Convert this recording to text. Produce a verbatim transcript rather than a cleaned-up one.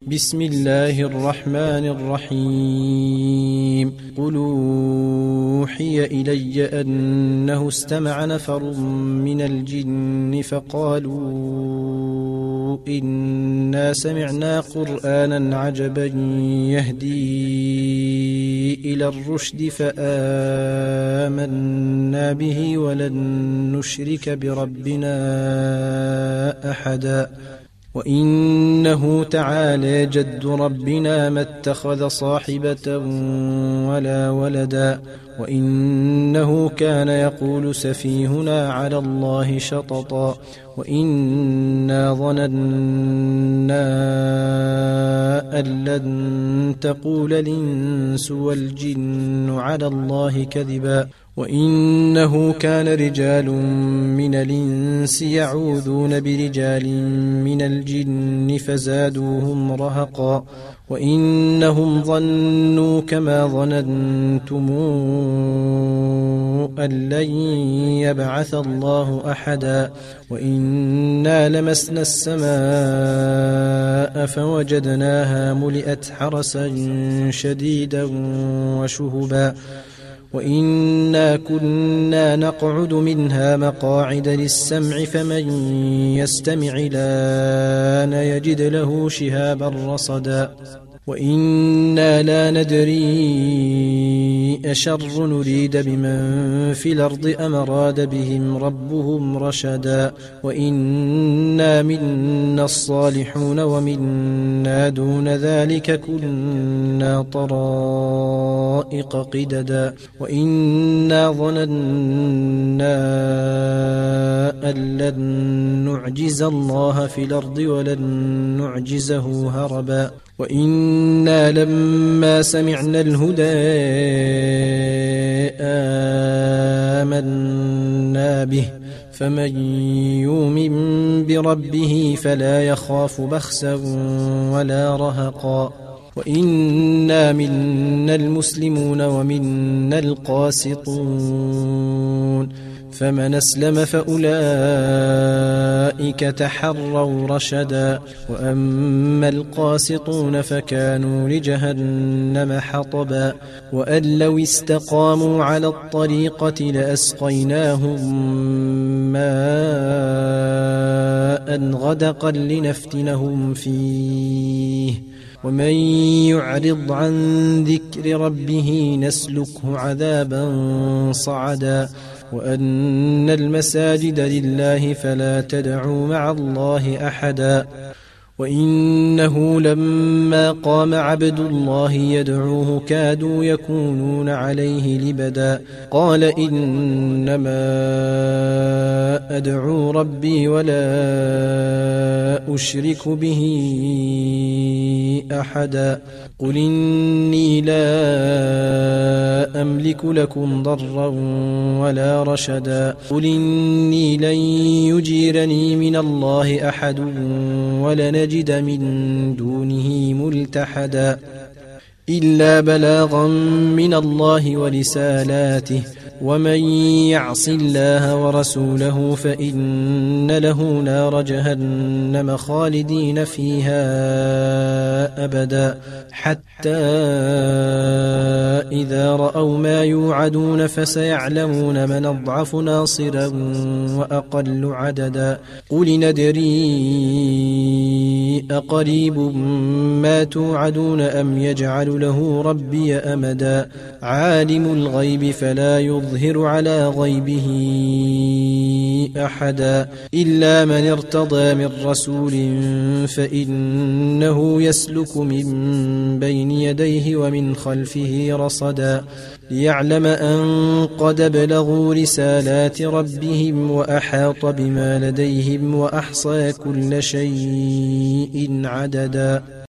بسم الله الرحمن الرحيم قل أوحي إلي أنه استمع نفر من الجن فقالوا إنا سمعنا قرآنا عجبا يهدي إلى الرشد فآمنا به ولن نشرك بربنا أحدا وإنه تعالى جد ربنا ما اتخذ صاحبة ولا ولدا وإنه كان يقول سفيهنا على الله شططا وإنا ظننا أن لن تقول الإنس والجن على الله كذبا وإنه كان رجال من الإنس يعوذون برجال من الجن فزادوهم رهقا وإنهم ظنوا كما ظننتم أن لن يبعث الله أحدا وإنا لمسنا السماء فوجدناها ملئت حرسا شديدا وشهبا وإنا كنا نقعد منها مقاعد للسمع فمن يستمع الآن يجد له شهابا رصدا وإنا لا ندري أشر نريد بمن في الأرض أم أراد بهم ربهم رشدا وإنا منا الصالحون ومنا دون ذلك كنا طرائق قددا وإنا ظننا أن لن نعجز الله في الأرض ولن نعجزه هربا وإنا لما سمعنا الهدى آمنا به فمن يؤمن بربه فلا يخاف بخسا ولا رهقا وإنا منا المسلمون ومنا القاسطون فمن أسلم فأولئك تحروا رشدا وأما القاسطون فكانوا لجهنم حطبا وأن لو استقاموا على الطريقة لأسقيناهم ماء غدقا لنفتنهم فيه ومن يعرض عن ذكر ربه نسلكه عذابا صعدا وأن المساجد لله فلا تدعوا مع الله أحدا وإنه لما قام عبد الله يدعوه كادوا يكونون عليه لبدا قال إنما أدعو ربي ولا أشرك به أحدا قل إني لا أملك لكم ضرا ولا رشدا قل إني لن يجيرني من الله أحد ولن نجد من دونه ملتحدا إلا بلاغا من الله ورسالاته ومن يعص الله ورسوله فإن له نار جهنم خالدين فيها أبدا حتى إذا رأوا ما يوعدون فسيعلمون من أضعف ناصرا وأقل عددا قل ندري أقريب ما توعدون أم يجعل له ربي أمدا عالم الغيب فلا يظهر على غيبه أحدا إلا من ارتضى من رسول فإنه يسلك من بين يديه ومن خلفه رصدا ليعلم أن قد بلغوا رسالات ربهم وأحاط بما لديهم وأحصى كل شيء عددا.